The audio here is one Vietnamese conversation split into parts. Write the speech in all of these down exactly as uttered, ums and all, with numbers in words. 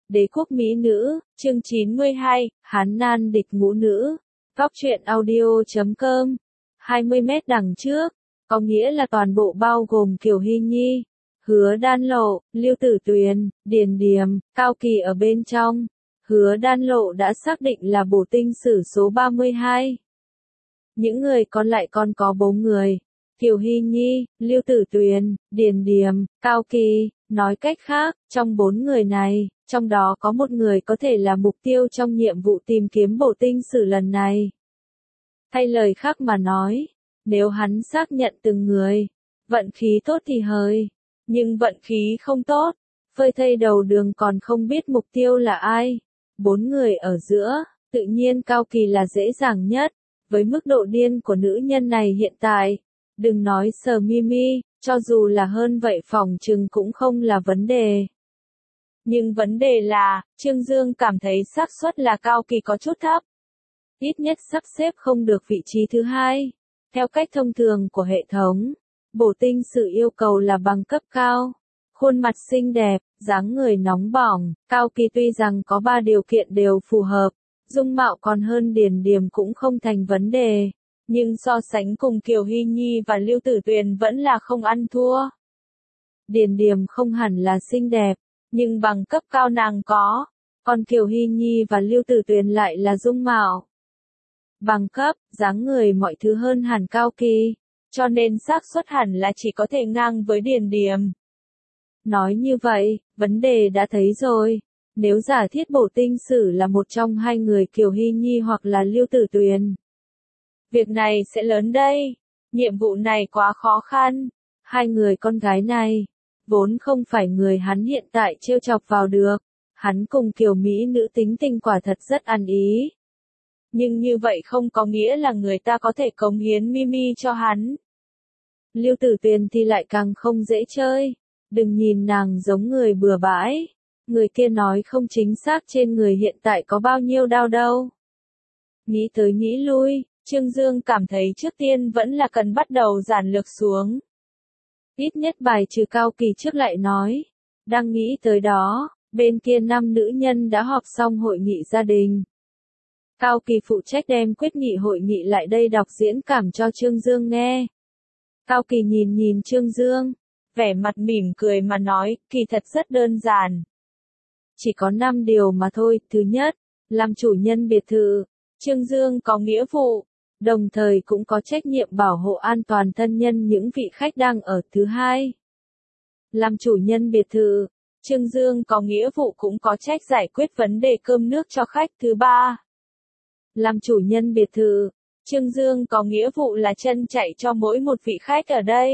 Đế quốc mỹ nữ, chương chín mươi hai, Hán nan địch ngũ nữ. Góc truyện audio chấm com. hai mươi mét đằng trước, có nghĩa là toàn bộ bao gồm Kiều Hy Nhi, Hứa Đan Lộ, Lưu Tử Tuyền, Điền Điềm, Cao Kỳ ở bên trong. Hứa Đan Lộ đã xác định là bổ tinh sử số ba mươi hai. Những người còn lại còn có bốn người. Kiều Hy Nhi, Lưu Tử Tuyền, Điền Điềm, Cao Kỳ. Nói cách khác, trong bốn người này, trong đó có một người có thể là mục tiêu trong nhiệm vụ tìm kiếm bổ tinh sử lần này. Thay lời khác mà nói, nếu hắn xác nhận từng người, vận khí tốt thì hời, nhưng vận khí không tốt, phơi thây đầu đường còn không biết mục tiêu là ai. Bốn người ở giữa, tự nhiên Cao Kỳ là dễ dàng nhất, với mức độ điên của nữ nhân này hiện tại. Đừng nói Sở Mimi, cho dù là hơn vậy phòng trừng cũng không là vấn đề. Nhưng vấn đề là, Trương Dương cảm thấy xác suất là Cao Kỳ có chút thấp. Ít nhất sắp xếp không được vị trí thứ hai. Theo cách thông thường của hệ thống, bổ tinh sử yêu cầu là bằng cấp cao. Khuôn mặt xinh đẹp, dáng người nóng bỏng, Cao Kỳ tuy rằng có ba điều kiện đều phù hợp, dung mạo còn hơn Điền Điềm cũng không thành vấn đề. Nhưng so sánh cùng Kiều Hy Nhi và Lưu Tử Tuyền vẫn là không ăn thua. Điền Điềm không hẳn là xinh đẹp, nhưng bằng cấp cao nàng có, còn Kiều Hy Nhi và Lưu Tử Tuyền lại là dung mạo. Bằng cấp, dáng người mọi thứ hơn hẳn Cao Kỳ, cho nên xác suất hẳn là chỉ có thể ngang với Điền Điềm. Nói như vậy, vấn đề đã thấy rồi. Nếu giả thiết bổ tinh sử là một trong hai người Kiều Hy Nhi hoặc là Lưu Tử Tuyền, việc này sẽ lớn đây. Nhiệm vụ này quá khó khăn. Hai người con gái này, vốn không phải người hắn hiện tại trêu chọc vào được. Hắn cùng Kiều Mỹ nữ tính tình quả thật rất ăn ý. Nhưng như vậy không có nghĩa là người ta có thể cống hiến Mimi cho hắn. Lưu Tử Tuyền thì lại càng không dễ chơi. Đừng nhìn nàng giống người bừa bãi. Người kia nói không chính xác trên người hiện tại có bao nhiêu đau đâu. Nghĩ tới nghĩ lui, Trương Dương cảm thấy trước tiên vẫn là cần bắt đầu giản lược xuống. Ít nhất bài trừ Cao Kỳ trước lại nói. Đang nghĩ tới đó, bên kia năm nữ nhân đã họp xong hội nghị gia đình. Cao Kỳ phụ trách đem quyết nghị hội nghị lại đây đọc diễn cảm cho Trương Dương nghe. Cao Kỳ nhìn nhìn Trương Dương, vẻ mặt mỉm cười mà nói, kỳ thật rất đơn giản. Chỉ có năm điều mà thôi. Thứ nhất, làm chủ nhân biệt thự, Trương Dương có nghĩa vụ, đồng thời cũng có trách nhiệm bảo hộ an toàn thân nhân những vị khách đang ở. Thứ hai, làm chủ nhân biệt thự, Trương Dương có nghĩa vụ cũng có trách giải quyết vấn đề cơm nước cho khách. Thứ ba, làm chủ nhân biệt thự, Trương Dương có nghĩa vụ là chân chạy cho mỗi một vị khách ở đây.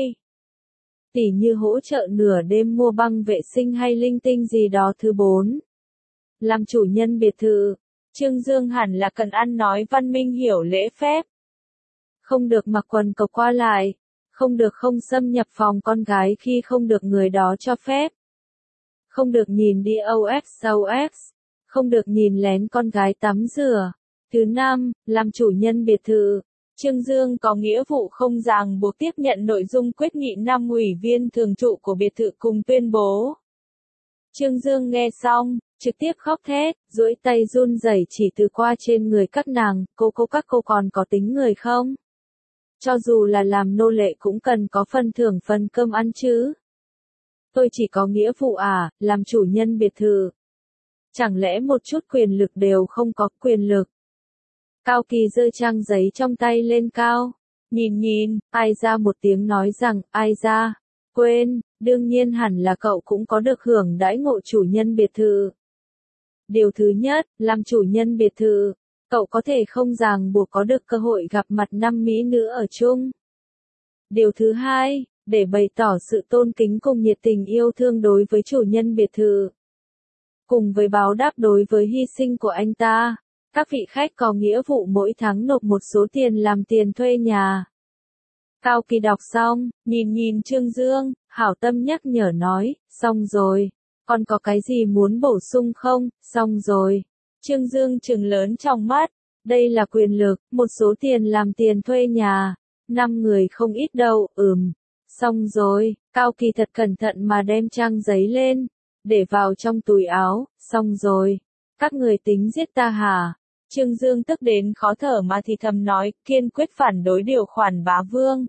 Tỉ như hỗ trợ nửa đêm mua băng vệ sinh hay linh tinh gì đó. Thứ bốn, làm chủ nhân biệt thự, Trương Dương hẳn là cần ăn nói văn minh hiểu lễ phép. Không được mặc quần cộc qua lại, không được không xâm nhập phòng con gái khi không được người đó cho phép. Không được nhìn đi ô ét ô ét, không được nhìn lén con gái tắm rửa. Thứ năm, làm chủ nhân biệt thự, Trương Dương có nghĩa vụ không ràng buộc tiếp nhận nội dung quyết nghị năm ủy viên thường trụ của biệt thự cùng tuyên bố. Trương Dương nghe xong, trực tiếp khóc thét, duỗi tay run rẩy chỉ từ qua trên người các nàng, cô cô các cô còn có tính người không? Cho dù là làm nô lệ cũng cần có phần thưởng phần cơm ăn chứ. Tôi chỉ có nghĩa vụ à, làm chủ nhân biệt thự. Chẳng lẽ một chút quyền lực đều không có quyền lực? Cao Kỳ giơ trang giấy trong tay lên cao, nhìn nhìn, ai ra một tiếng nói rằng, ai ra, quên, đương nhiên hẳn là cậu cũng có được hưởng đãi ngộ chủ nhân biệt thự. Điều thứ nhất, làm chủ nhân biệt thự, cậu có thể không ràng buộc có được cơ hội gặp mặt năm mỹ nữ ở chung. Điều thứ hai, để bày tỏ sự tôn kính cùng nhiệt tình yêu thương đối với chủ nhân biệt thự. Cùng với báo đáp đối với hy sinh của anh ta, các vị khách có nghĩa vụ mỗi tháng nộp một số tiền làm tiền thuê nhà. Cao Kỳ đọc xong, nhìn nhìn Trương Dương, hảo tâm nhắc nhở nói, xong rồi, còn có cái gì muốn bổ sung không? Xong rồi. Trương Dương trừng lớn trong mắt, đây là quyền lực, một số tiền làm tiền thuê nhà, năm người không ít đâu. Ừm, xong rồi. Cao Kỳ thật cẩn thận mà đem trang giấy lên, để vào trong túi áo, xong rồi. Các người tính giết ta hả? Trương Dương tức đến khó thở mà thì thầm nói, kiên quyết phản đối điều khoản bá vương.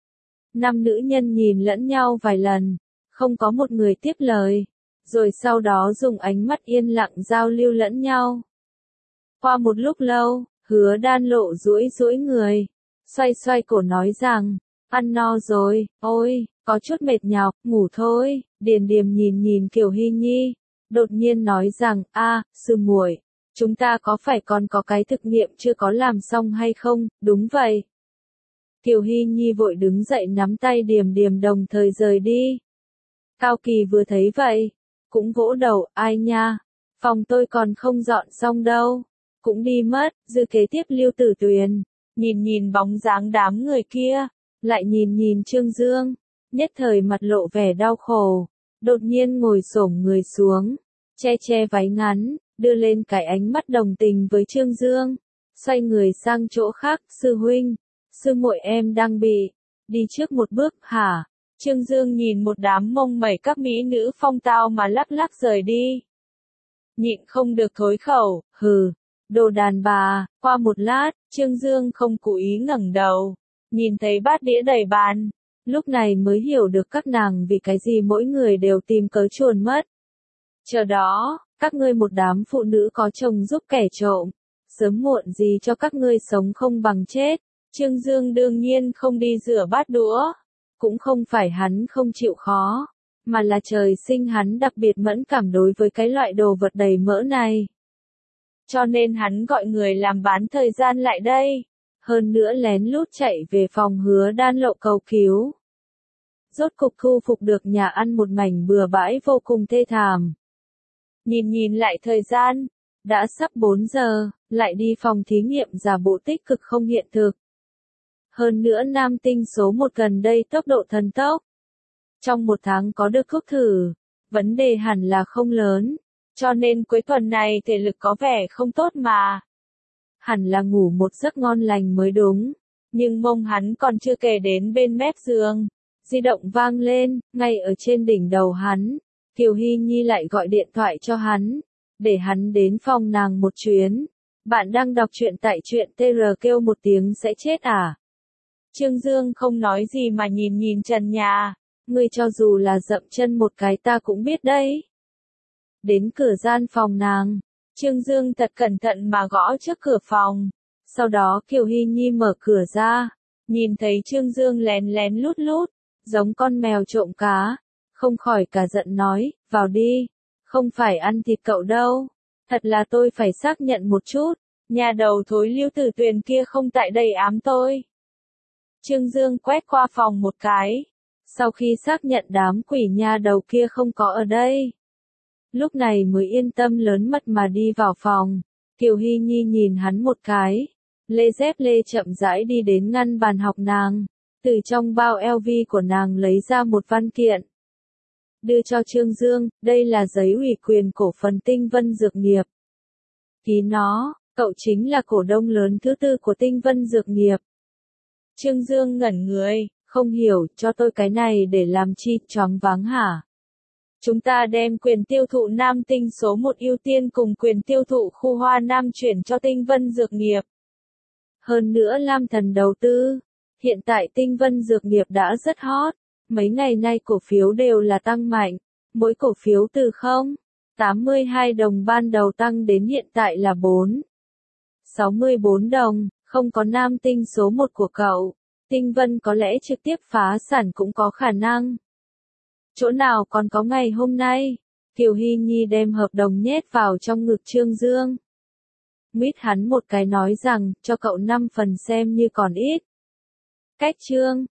Năm nữ nhân nhìn lẫn nhau vài lần, không có một người tiếp lời, rồi sau đó dùng ánh mắt yên lặng giao lưu lẫn nhau. Qua một lúc lâu, Hứa Đan Lộ duỗi duỗi người, xoay xoay cổ nói rằng, ăn no rồi, ôi, có chút mệt nhọc, ngủ thôi. Điền Điềm nhìn nhìn Kiều Hy Nhi, đột nhiên nói rằng, a, sư muội, chúng ta có phải còn có cái thực nghiệm chưa có làm xong hay không? Đúng vậy. Kiều Hy Nhi vội đứng dậy nắm tay Điềm Điềm đồng thời rời đi. Cao Kỳ vừa thấy vậy, cũng vỗ đầu, ai nha, phòng tôi còn không dọn xong đâu, cũng đi mất. Dư kế tiếp Lưu Tử Tuyền, nhìn nhìn bóng dáng đám người kia, lại nhìn nhìn Trương Dương, nhất thời mặt lộ vẻ đau khổ, đột nhiên ngồi xổm người xuống, che che váy ngắn, đưa lên cái ánh mắt đồng tình với Trương Dương, xoay người sang chỗ khác, sư huynh, sư muội em đang bị, đi trước một bước, hả? Trương Dương nhìn một đám mông mẩy các mỹ nữ phong tao mà lắc lắc rời đi. Nhịn không được thối khẩu, hừ, đồ đàn bà. Qua một lát, Trương Dương không cố ý ngẩng đầu, nhìn thấy bát đĩa đầy bàn, lúc này mới hiểu được các nàng vì cái gì mỗi người đều tìm cớ chuồn mất. Chờ đó, các ngươi một đám phụ nữ có chồng giúp kẻ trộm, sớm muộn gì cho các ngươi sống không bằng chết. Trương Dương đương nhiên không đi rửa bát đũa, cũng không phải hắn không chịu khó, mà là trời sinh hắn đặc biệt mẫn cảm đối với cái loại đồ vật đầy mỡ này. Cho nên hắn gọi người làm bán thời gian lại đây, hơn nữa lén lút chạy về phòng Hứa Đan Lộ cầu cứu. Rốt cục thu phục được nhà ăn một mảnh bừa bãi vô cùng thê thảm. Nhìn nhìn lại thời gian, đã sắp bốn giờ, lại đi phòng thí nghiệm giả bộ tích cực không hiện thực. Hơn nữa nam tinh số một gần đây tốc độ thần tốc. Trong một tháng có được thuốc thử, vấn đề hẳn là không lớn, cho nên cuối tuần này thể lực có vẻ không tốt mà. Hẳn là ngủ một giấc ngon lành mới đúng, nhưng mông hắn còn chưa kể đến bên mép giường. Di động vang lên, ngay ở trên đỉnh đầu hắn, Kiều Hy Nhi lại gọi điện thoại cho hắn, để hắn đến phòng nàng một chuyến. Bạn đang đọc truyện tại truyện tê rờ kêu một tiếng sẽ chết à? Trương Dương không nói gì mà nhìn nhìn trần nhà, ngươi cho dù là dậm chân một cái ta cũng biết đấy. Đến cửa gian phòng nàng, Trương Dương thật cẩn thận mà gõ trước cửa phòng, sau đó Kiều Hy Nhi mở cửa ra, nhìn thấy Trương Dương lén lén lút lút, giống con mèo trộm cá, không khỏi cả giận nói, vào đi, không phải ăn thịt cậu đâu, thật là tôi phải xác nhận một chút, nhà đầu thối Lưu Tử Tuyền kia không tại đây ám tôi. Trương Dương quét qua phòng một cái, sau khi xác nhận đám quỷ nhà đầu kia không có ở đây, lúc này mới yên tâm lớn mật mà đi vào phòng. Kiều Hy Nhi nhìn hắn một cái, lê dép lê chậm rãi đi đến ngăn bàn học nàng, từ trong bao eo vi của nàng lấy ra một văn kiện, đưa cho Trương Dương, đây là giấy ủy quyền cổ phần Tinh Vân Dược Nghiệp. Ký nó, cậu chính là cổ đông lớn thứ tư của Tinh Vân Dược Nghiệp. Trương Dương ngẩn người, không hiểu, cho tôi cái này để làm chi, choáng váng hả? Chúng ta đem quyền tiêu thụ Nam Tinh số một ưu tiên cùng quyền tiêu thụ khu Hoa Nam chuyển cho Tinh Vân Dược Nghiệp. Hơn nữa Lam Thần đầu tư, hiện tại Tinh Vân Dược Nghiệp đã rất hot, mấy ngày nay cổ phiếu đều là tăng mạnh, mỗi cổ phiếu từ không phẩy tám mươi hai đồng ban đầu tăng đến hiện tại là bốn phẩy sáu mươi bốn đồng, không có Nam Tinh số một của cậu, Tinh Vân có lẽ trực tiếp phá sản cũng có khả năng. Chỗ nào còn có ngày hôm nay? Kiều Hy Nhi đem hợp đồng nhét vào trong ngực Trương Dương. Mít hắn một cái nói rằng, cho cậu năm phần xem như còn ít. Cách Trương